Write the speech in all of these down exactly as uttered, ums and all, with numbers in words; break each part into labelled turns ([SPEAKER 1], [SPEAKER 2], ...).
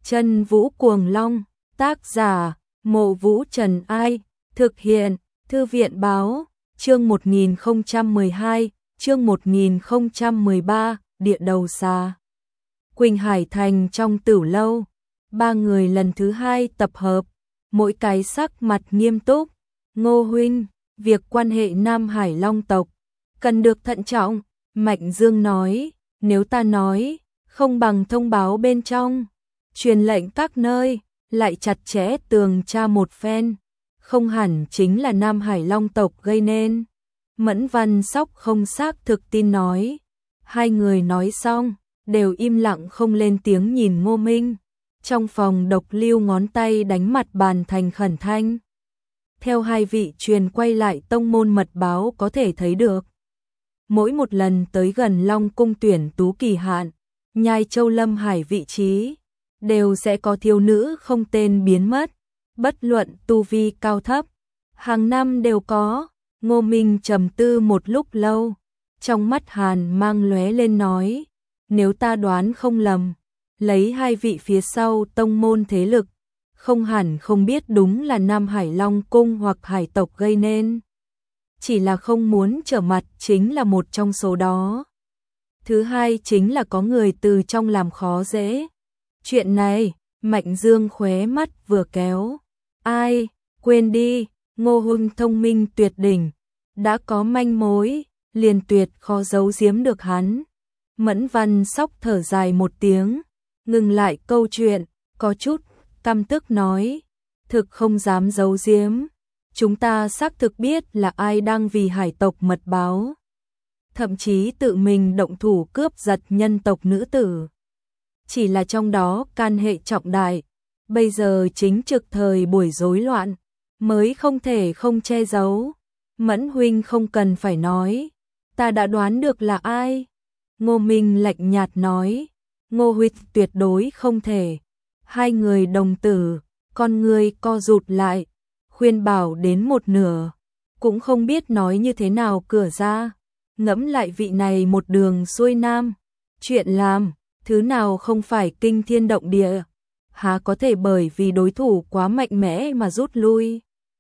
[SPEAKER 1] Chân Vũ Cuồng Long, tác giả, Mộ Vũ Trần Ai, thực hiện, Thư viện Báo, chương một nghìn không trăm mười hai, chương một nghìn không trăm mười ba, Địa Đầu Xà. Quỳnh Hải Thành trong Tửu Lâu, ba người lần thứ hai tập hợp, mỗi cái sắc mặt nghiêm túc. Ngô huynh, việc quan hệ Nam Hải Long tộc cần được thận trọng, Mạnh Dương nói, nếu ta nói, không bằng thông báo bên trong, truyền lệnh các nơi, lại chặt chẽ tường tra một phen, không hẳn chính là Nam Hải Long tộc gây nên. Mẫn Văn Sóc không xác thực tin nói. Hai người nói xong, đều im lặng không lên tiếng nhìn Ngô Minh. Trong phòng Độc Lưu ngón tay đánh mặt bàn thành khẩn thanh. Theo hai vị truyền quay lại tông môn mật báo có thể thấy được. Mỗi một lần tới gần Long cung tuyển tú kỳ hạn, Nhai Châu Lâm Hải vị trí, đều sẽ có thiếu nữ không tên biến mất, bất luận tu vi cao thấp, hàng năm đều có. Ngô Minh trầm tư một lúc lâu, trong mắt hàn mang lóe lên nói, nếu ta đoán không lầm, lấy hai vị phía sau tông môn thế lực, không hẳn không biết đúng là Nam Hải Long cung hoặc hải tộc gây nên. Chỉ là không muốn trở mặt chính là một trong số đó. Thứ hai chính là có người từ trong làm khó dễ. Chuyện này, Mạnh Dương khóe mắt vừa kéo. Ai, quên đi, Ngô huynh thông minh tuyệt đỉnh, đã có manh mối, liền tuyệt khó giấu giếm được hắn. Mẫn Văn Sóc thở dài một tiếng, ngừng lại câu chuyện, có chút căm tức nói, thực không dám giấu giếm, chúng ta xác thực biết là ai đang vì hải tộc mật báo, thậm chí tự mình động thủ cướp giật nhân tộc nữ tử. Chỉ là trong đó can hệ trọng đại, bây giờ chính trực thời buổi rối loạn, mới không thể không che giấu. Mẫn huynh không cần phải nói, ta đã đoán được là ai. Ngô Minh lạnh nhạt nói, Ngô huynh tuyệt đối không thể. Hai người đồng tử, con người co rụt lại, khuyên bảo đến một nửa, cũng không biết nói như thế nào cửa ra. Ngẫm lại vị này một đường xuôi nam, chuyện làm, thứ nào không phải kinh thiên động địa, há có thể bởi vì đối thủ quá mạnh mẽ mà rút lui.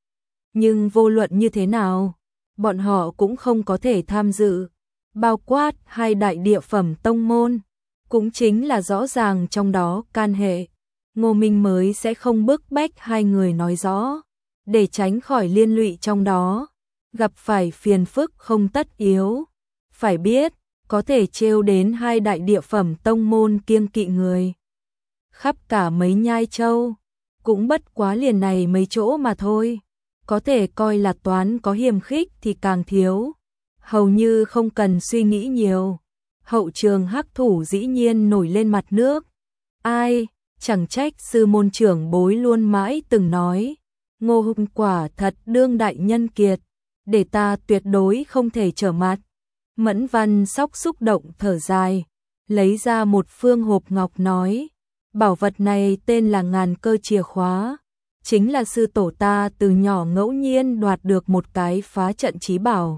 [SPEAKER 1] Nhưng vô luận như thế nào, bọn họ cũng không có thể tham dự, bao quát hai đại địa phẩm tông môn, cũng chính là rõ ràng trong đó can hệ. Ngô Minh mới sẽ không bức bách hai người nói rõ, để tránh khỏi liên lụy trong đó, gặp phải phiền phức không tất yếu. Phải biết, có thể trêu đến hai đại địa phẩm tông môn kiêng kỵ người. Khắp cả mấy Nhai Châu, cũng bất quá liền này mấy chỗ mà thôi. Có thể coi là toán có hiềm khích thì càng thiếu. Hầu như không cần suy nghĩ nhiều. Hậu trường hắc thủ dĩ nhiên nổi lên mặt nước. Ai, chẳng trách sư môn trưởng bối luôn mãi từng nói. Ngô huynh quả thật đương đại nhân kiệt, để ta tuyệt đối không thể trở mặt. Mẫn Văn Sóc xúc động thở dài, lấy ra một phương hộp ngọc nói, bảo vật này tên là ngàn cơ chìa khóa, chính là sư tổ ta từ nhỏ ngẫu nhiên đoạt được một cái phá trận chí bảo.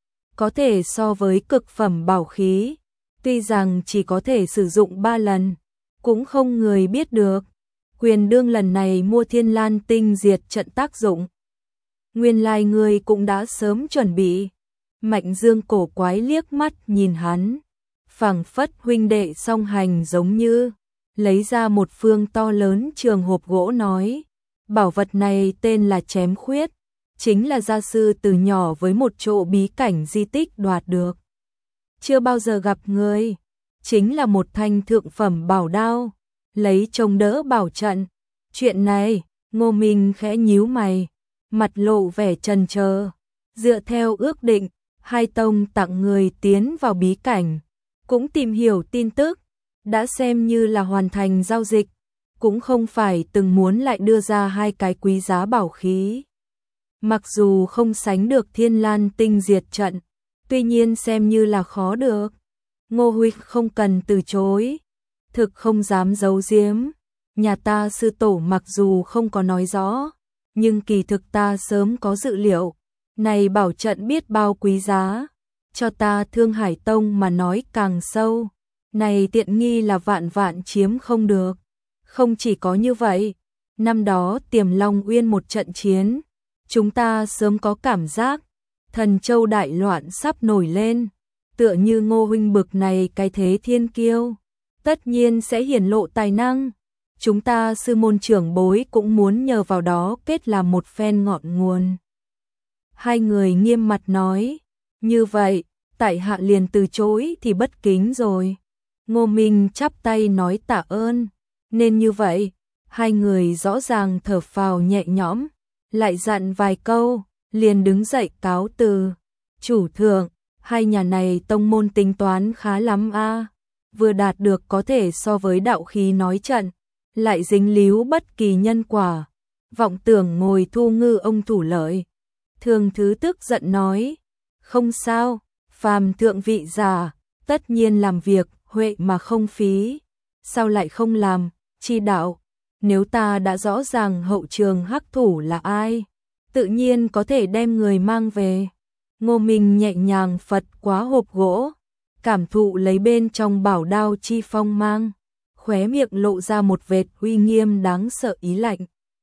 [SPEAKER 1] Có thể so với cực phẩm bảo khí, tuy rằng chỉ có thể sử dụng ba lần, cũng không người biết được. Quyền đương lần này mua Thiên Lan tinh diệt trận tác dụng. Nguyên lai người cũng đã sớm chuẩn bị. Mạnh Dương cổ quái liếc mắt nhìn hắn, phảng phất huynh đệ song hành giống như, lấy ra một phương to lớn trường hộp gỗ nói, bảo vật này tên là chém khuyết, chính là gia sư từ nhỏ với một chỗ bí cảnh di tích đoạt được. Chưa bao giờ gặp người, chính là một thanh thượng phẩm bảo đao, lấy chống đỡ bảo trận. Chuyện này, Ngô Minh khẽ nhíu mày, mặt lộ vẻ chần chờ, dựa theo ước định, hai tông tặng người tiến vào bí cảnh, cũng tìm hiểu tin tức, đã xem như là hoàn thành giao dịch, cũng không phải từng muốn lại đưa ra hai cái quý giá bảo khí. Mặc dù không sánh được Thiên Lan tinh diệt trận, tuy nhiên xem như là khó được. Ngô huynh không cần từ chối, thực không dám giấu giếm, nhà ta sư tổ mặc dù không có nói rõ, nhưng kỳ thực ta sớm có dự liệu. Này bảo trận biết bao quý giá, cho ta Thương Hải Tông mà nói càng sâu, này tiện nghi là vạn vạn chiếm không được. Không chỉ có như vậy, năm đó Tiềm Long Uyên một trận chiến, chúng ta sớm có cảm giác, Thần Châu đại loạn sắp nổi lên, tựa như Ngô huynh bực này cái thế thiên kiêu, tất nhiên sẽ hiển lộ tài năng. Chúng ta sư môn trưởng bối cũng muốn nhờ vào đó kết làm một phen ngọn nguồn. Hai người nghiêm mặt nói, như vậy, tại hạ liền từ chối thì bất kính rồi. Ngô Minh chắp tay nói tạ ơn, nên như vậy, hai người rõ ràng thở phào nhẹ nhõm, lại dặn vài câu, liền đứng dậy cáo từ. Chủ thượng, hai nhà này tông môn tính toán khá lắm a, vừa đạt được có thể so với đạo khí nói trận, lại dính líu bất kỳ nhân quả, vọng tưởng ngồi thu ngư ông thủ lợi. Thường Thứ tức giận nói, không sao, phàm thượng vị giả, tất nhiên làm việc huệ mà không phí, sao lại không làm, chi đạo, nếu ta đã rõ ràng hậu trường hắc thủ là ai, tự nhiên có thể đem người mang về. Ngô Minh nhẹ nhàng phật quá hộp gỗ, cảm thụ lấy bên trong bảo đao chi phong mang, khóe miệng lộ ra một vệt uy nghiêm đáng sợ ý lạnh.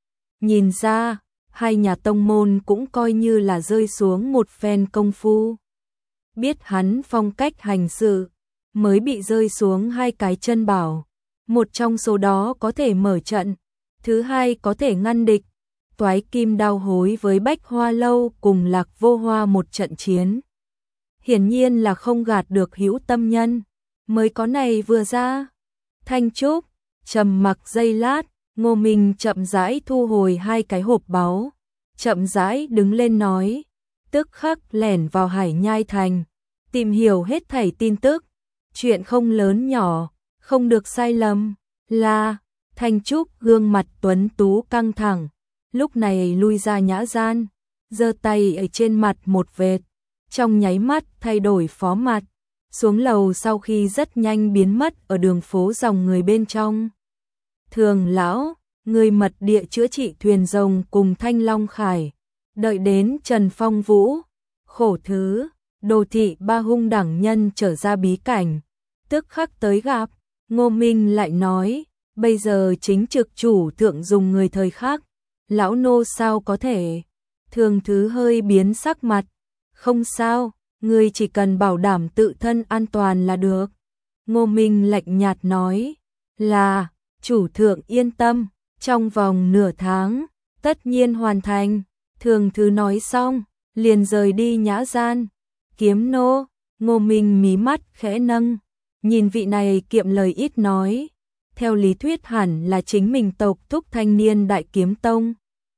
[SPEAKER 1] Nhìn ra, hai nhà tông môn cũng coi như là rơi xuống một phen công phu. Biết hắn phong cách hành sự, mới bị rơi xuống hai cái chân bảo. Một trong số đó có thể mở trận, thứ hai có thể ngăn địch. Toái Kim Đao hối với Bách Hoa Lâu cùng Lạc Vô Hoa một trận chiến. Hiển nhiên là không gạt được hữu tâm nhân, mới có này vừa ra. Thanh Trúc trầm mặc giây lát, Ngô Minh chậm rãi thu hồi hai cái hộp báu, chậm rãi đứng lên nói, tức khắc lẻn vào Hải Nhai Thành, tìm hiểu hết thảy tin tức, chuyện không lớn nhỏ, không được sai lầm. Là Thanh Trúc gương mặt tuấn tú căng thẳng, lúc này lui ra nhã gian, giơ tay ở trên mặt một vệt, trong nháy mắt thay đổi phó mặt, xuống lầu sau khi rất nhanh biến mất ở đường phố dòng người bên trong. Thường lão, người mật địa chữa trị thuyền rồng cùng Thanh Long Khải, đợi đến Trần Phong Vũ, Khổ Thứ, Đồ Thị ba hung đẳng nhân trở ra bí cảnh, tức khắc tới gặp. Ngô Minh lại nói, bây giờ chính trực chủ thượng dùng người thời khác, lão nô sao có thể. Thường Thứ hơi biến sắc mặt, không sao, ngươi chỉ cần bảo đảm tự thân an toàn là được. Ngô Minh lạnh nhạt nói, là, chủ thượng yên tâm, trong vòng nửa tháng, tất nhiên hoàn thành. Thường Thứ nói xong, liền rời đi nhã gian. Kiếm nô, Ngô Minh mí mắt khẽ nâng, nhìn vị này kiệm lời ít nói, theo lý thuyết hẳn là chính mình tộc thúc thanh niên đại kiếm tông.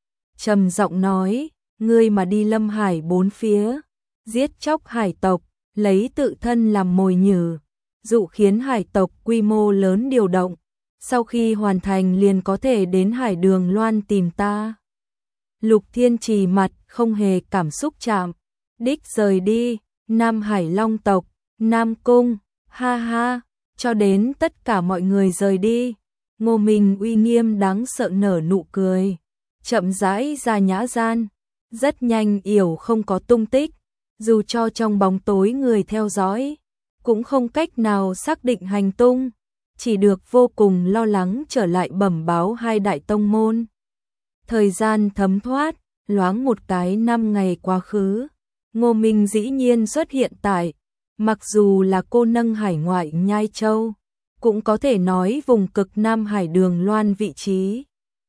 [SPEAKER 1] Trầm giọng nói, ngươi mà đi lâm hải bốn phía, giết chóc hải tộc, lấy tự thân làm mồi nhử, dụ khiến hải tộc quy mô lớn điều động, sau khi hoàn thành liền có thể đến Hải Đường Loan tìm ta. Lục Thiên Trì mặt không hề cảm xúc chạm, đích rời đi, Nam Hải Long tộc, Nam Cung, ha ha, cho đến tất cả mọi người rời đi. Ngô Minh uy nghiêm đáng sợ nở nụ cười, chậm rãi ra nhã gian, rất nhanh yểu không có tung tích, dù cho trong bóng tối người theo dõi, cũng không cách nào xác định hành tung, chỉ được vô cùng lo lắng trở lại bẩm báo hai đại tông môn. Thời gian thấm thoát, loáng một cái năm ngày quá khứ, Ngô Minh dĩ nhiên xuất hiện tại, mặc dù là cô nâng hải ngoại Nhai Châu, cũng có thể nói vùng cực Nam Hải Đường Loan vị trí.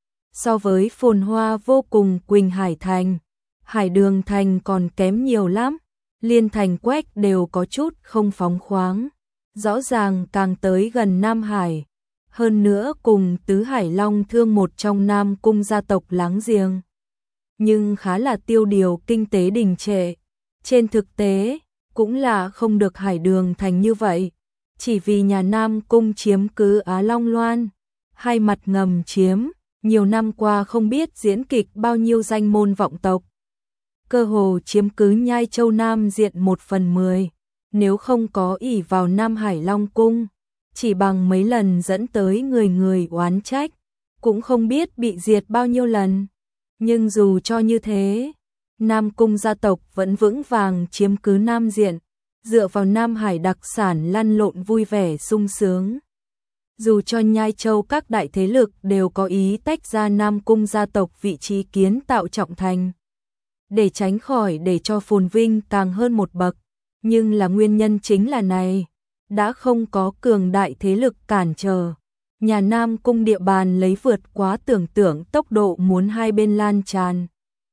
[SPEAKER 1] So với phồn hoa vô cùng Quỳnh Hải Thành, Hải Đường Thành còn kém nhiều lắm, liên thành quách đều có chút không phóng khoáng, rõ ràng càng tới gần Nam Hải, hơn nữa cùng Tứ Hải Long Thương một trong Nam Cung gia tộc láng giềng. Nhưng khá là tiêu điều kinh tế đình trệ, trên thực tế, cũng là không được Hải Đường Thành như vậy, chỉ vì nhà Nam Cung chiếm cứ Á Long Loan, hai mặt ngầm chiếm, nhiều năm qua không biết diễn kịch bao nhiêu danh môn vọng tộc. Cơ hồ chiếm cứ Nhai Châu Nam diện một phần mười, nếu không có ỷ vào Nam Hải Long Cung, chỉ bằng mấy lần dẫn tới người người oán trách, cũng không biết bị diệt bao nhiêu lần. Nhưng dù cho như thế, Nam Cung gia tộc vẫn vững vàng chiếm cứ Nam diện, dựa vào Nam Hải đặc sản lăn lộn vui vẻ sung sướng. Dù cho Nhai Châu các đại thế lực đều có ý tách ra Nam Cung gia tộc vị trí kiến tạo trọng thành, để tránh khỏi để cho phồn vinh càng hơn một bậc, nhưng là nguyên nhân chính là này, đã không có cường đại thế lực cản trở. Nhà Nam Cung địa bàn lấy vượt quá tưởng tượng tốc độ muốn hai bên lan tràn.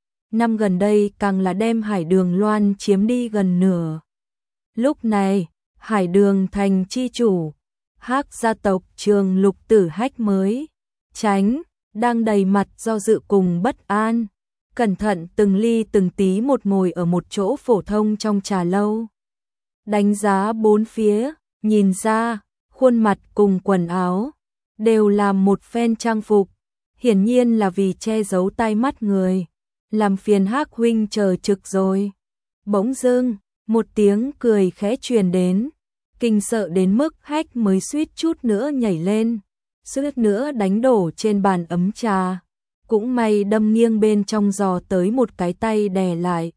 [SPEAKER 1] Năm gần đây càng là đem Hải Đường Loan chiếm đi gần nửa. Lúc này, Hải Đường thành chi chủ, Hắc gia tộc Trường Lục Tử Hách mới tránh, đang đầy mặt do dự cùng bất an, cẩn thận từng ly từng tí một ngồi ở một chỗ phổ thông trong trà lâu. Đánh giá bốn phía, nhìn ra, khuôn mặt cùng quần áo đều làm một phen trang phục, hiển nhiên là vì che giấu tai mắt người, làm phiền Hắc huynh chờ trực rồi. Bỗng dưng, một tiếng cười khẽ truyền đến, kinh sợ đến mức Hách mới suýt chút nữa nhảy lên, suýt nữa đánh đổ trên bàn ấm trà, cũng may đâm nghiêng bên trong giò tới một cái tay đè lại,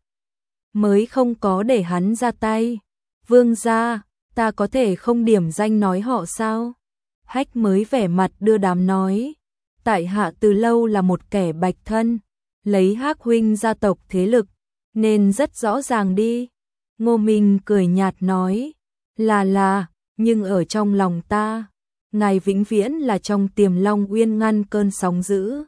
[SPEAKER 1] mới không có để hắn ra tay. Vương gia, ta có thể không điểm danh nói họ sao? Hách mới vẻ mặt đưa đám nói, tại hạ từ lâu là một kẻ bạch thân, lấy Hắc huynh gia tộc thế lực, nên rất rõ ràng đi. Ngô Minh cười nhạt nói, là là, nhưng ở trong lòng ta, ngài vĩnh viễn là trong Tiềm Long Uyên ngăn cơn sóng dữ,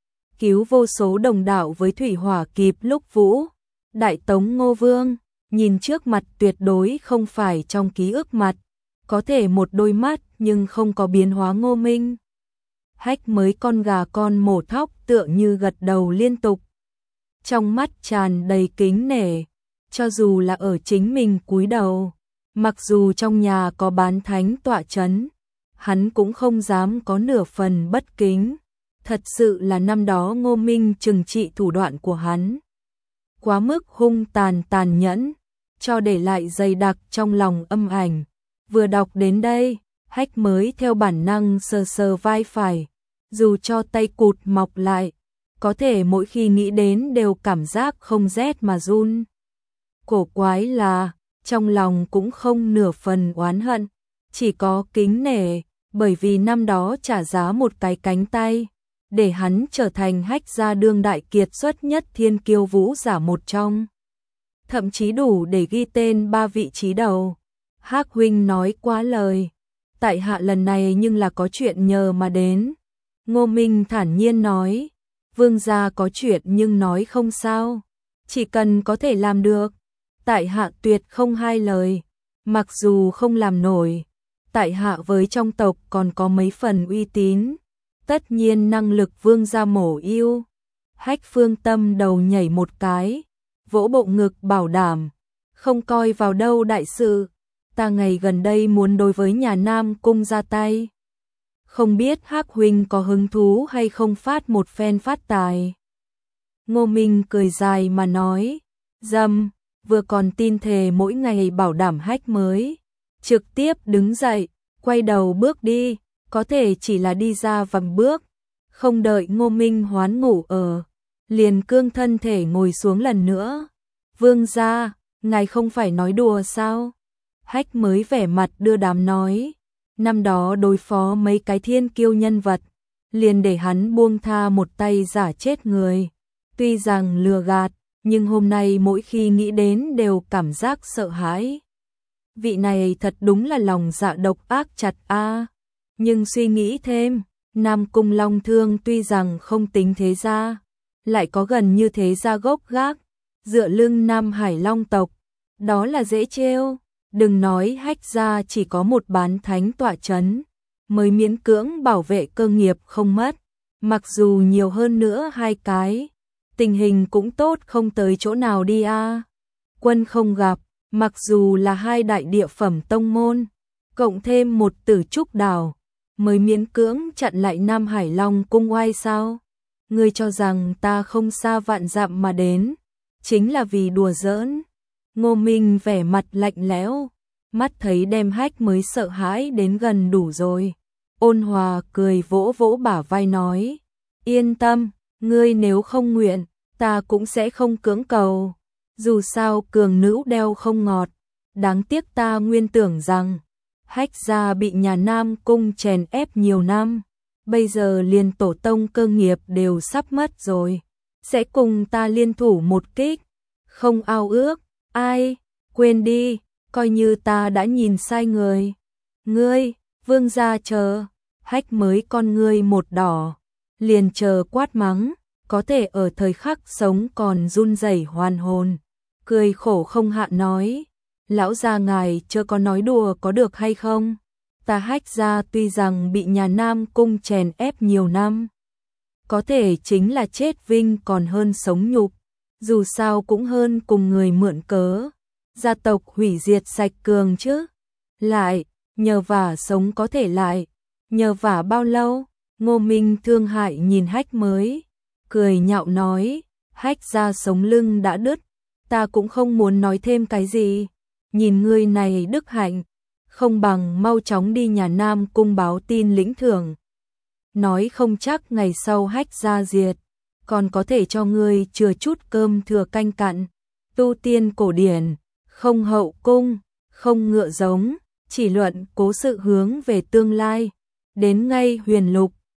[SPEAKER 1] cứu vô số đồng đạo với thủy hỏa kịp lúc vũ. Đại Tống Ngô Vương, nhìn trước mặt tuyệt đối không phải trong ký ức mặt, có thể một đôi mắt nhưng không có biến hóa. Ngô Minh Hách mới con gà con mổ thóc tựa như gật đầu liên tục, trong mắt tràn đầy kính nể, cho dù là ở chính mình cúi đầu, mặc dù trong nhà có bán thánh tọa chấn, hắn cũng không dám có nửa phần bất kính. Thật sự là năm đó Ngô Minh trừng trị thủ đoạn của hắn quá mức hung tàn tàn nhẫn, cho để lại dày đặc trong lòng âm ảnh. Vừa đọc đến đây, Hách mới theo bản năng sờ sờ vai phải, dù cho tay cụt mọc lại, có thể mỗi khi nghĩ đến đều cảm giác không rét mà run. Cổ quái là, trong lòng cũng không nửa phần oán hận, chỉ có kính nể, bởi vì năm đó trả giá một cái cánh tay, để hắn trở thành Hách gia đương đại kiệt xuất nhất thiên kiêu vũ giả một trong, thậm chí đủ để ghi tên ba vị trí đầu. Hắc huynh nói quá lời, tại hạ lần này nhưng là có chuyện nhờ mà đến. Ngô Minh thản nhiên nói, vương gia có chuyện nhưng nói không sao, chỉ cần có thể làm được, tại hạ tuyệt không hai lời. Mặc dù không làm nổi, tại hạ với trong tộc còn có mấy phần uy tín, tất nhiên năng lực vương gia mổ yêu. Hách Phương Tâm đầu nhảy một cái, vỗ bộ ngực bảo đảm, không coi vào đâu đại sự, ta ngày gần đây muốn đối với nhà Nam Cung ra tay, không biết Hắc huynh có hứng thú hay không phát một phen phát tài. Ngô Minh cười dài mà nói, dâm, vừa còn tin thề mỗi ngày bảo đảm. Hách mới trực tiếp đứng dậy, quay đầu bước đi, có thể chỉ là đi ra vài bước, không đợi Ngô Minh hoán ngủ ở, liền cương thân thể ngồi xuống lần nữa. Vương gia, ngài không phải nói đùa sao? Hách mới vẻ mặt đưa đám nói, năm đó đối phó mấy cái thiên kiêu nhân vật, liền để hắn buông tha một tay giả chết người. Tuy rằng lừa gạt, nhưng hôm nay mỗi khi nghĩ đến đều cảm giác sợ hãi. Vị này thật đúng là lòng dạ độc ác chặt a. Nhưng suy nghĩ thêm, Nam Cung Long Thương tuy rằng không tính thế gia, lại có gần như thế gia gốc gác, dựa lưng Nam Hải Long tộc, đó là dễ trêu. Đừng nói Hách gia chỉ có một bán thánh tọa chấn, mới miễn cưỡng bảo vệ cơ nghiệp không mất, mặc dù nhiều hơn nữa hai cái, tình hình cũng tốt không tới chỗ nào đi a. Quân không gặp, mặc dù là hai đại địa phẩm tông môn, cộng thêm một Tử Trúc Đảo, mới miễn cưỡng chặn lại Nam Hải Long cung oai sao? Ngươi cho rằng ta không xa vạn dặm mà đến, chính là vì đùa giỡn. Ngô Minh vẻ mặt lạnh lẽo, mắt thấy đem Hách mới sợ hãi đến gần đủ rồi. Ôn hòa cười vỗ vỗ bả vai nói, yên tâm, ngươi nếu không nguyện, ta cũng sẽ không cưỡng cầu. Dù sao cường nữ đeo không ngọt, đáng tiếc ta nguyên tưởng rằng Hách gia bị nhà Nam Cung chèn ép nhiều năm, bây giờ liền tổ tông cơ nghiệp đều sắp mất rồi, sẽ cùng ta liên thủ một kích, không ao ước, ai, quên đi, coi như ta đã nhìn sai người. Ngươi, vương gia chờ, Hách mới con ngươi một đỏ, liền chờ quát mắng, có thể ở thời khắc sống còn run rẩy hoàn hồn, cười khổ không hạ nói, lão gia ngài chớ có nói đùa có được hay không? Ta Hách gia tuy rằng bị nhà Nam Cung chèn ép nhiều năm, có thể chính là chết vinh còn hơn sống nhục, dù sao cũng hơn cùng người mượn cớ, gia tộc hủy diệt sạch cường chứ. Lại, nhờ vả sống có thể lại, nhờ vả bao lâu? Ngô Minh thương hại nhìn Hách mới, cười nhạo nói, Hách gia sống lưng đã đứt, ta cũng không muốn nói thêm cái gì, nhìn ngươi này đức hạnh, không bằng mau chóng đi nhà Nam Cung báo tin lĩnh thưởng. Nói không chắc ngày sau Hách gia diệt, còn có thể cho ngươi chừa chút cơm thừa canh cặn. Tu tiên cổ điển, không hậu cung, không ngựa giống, chỉ luận cố sự hướng về tương lai. Đến ngay huyền lục,